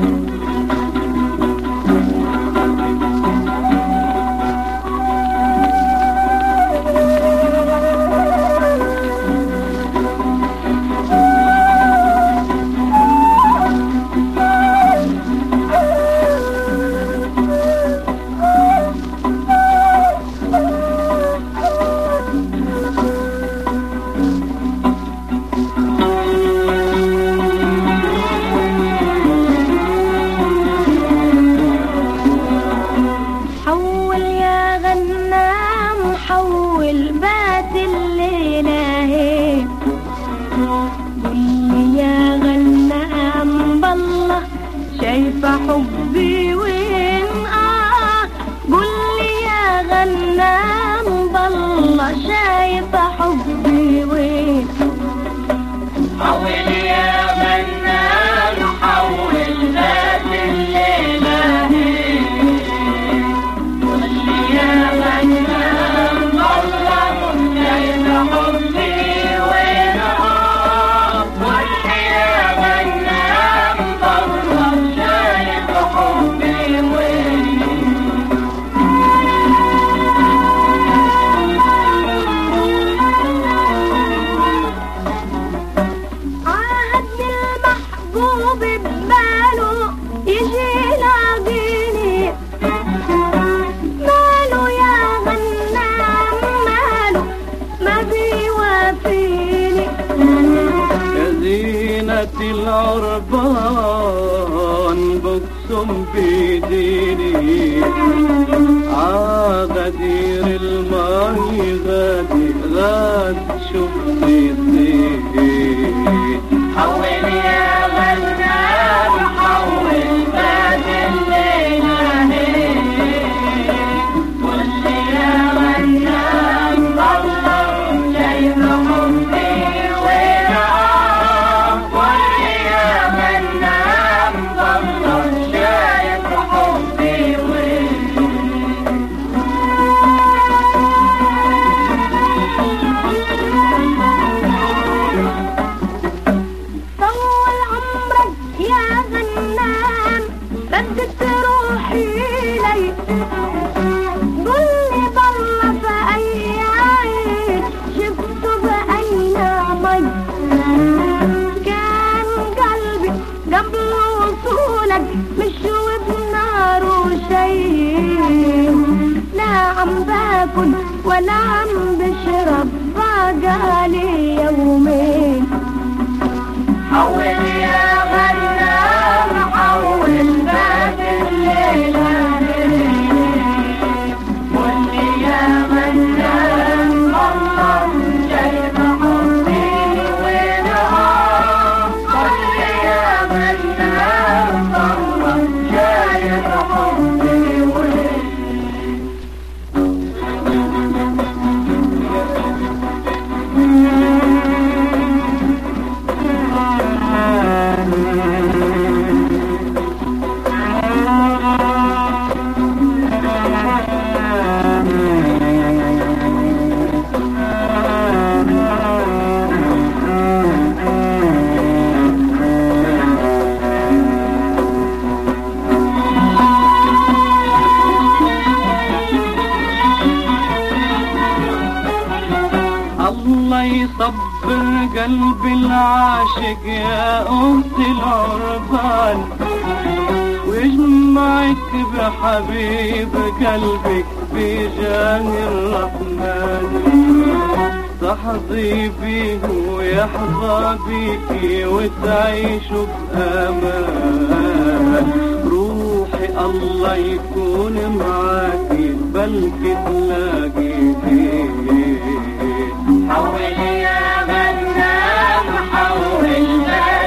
شايفة حبي وين قولي يا غنام بالله شايفة حبي وين حول يا غنام حول ذات الليلة قولي يا غنام بالله شايفة حبي وين قولي يا غنام بالله شايفة حبي وين بباله يجي يلاقيني ماله يا غنام ماله ما بيوافيني يا زينة العربان بقسم بيديني عغدير الماي غادي غاد شفتي الزيت حول يا غنام حول ذات الليلة قولي يا غنام بالله شايفة حبي وين قولي يا غنام بالله شايفة حبي وين بدك تروحي لي قولي بالله في أي عين شفته بأي نعمي كان قلبي قبل وصولك مشوي بناره شي لا عم باكل ولا عم بشرب باقالي يومين حول يا غنام حول ذات الليلة قولي يا غنام بالله شايفة حبي وين قولي يا غنام بالله شايفة حبي وين الله يصبر قلبي العاشق يا أخت العربان ويجمعك بحبيب قلبك بجاه الرحمن تحظي بيه ويحظى بيكي وتعيشوا بأمان روحي الله يكون معاكي بلكي تلاقيه حول يا غنام حول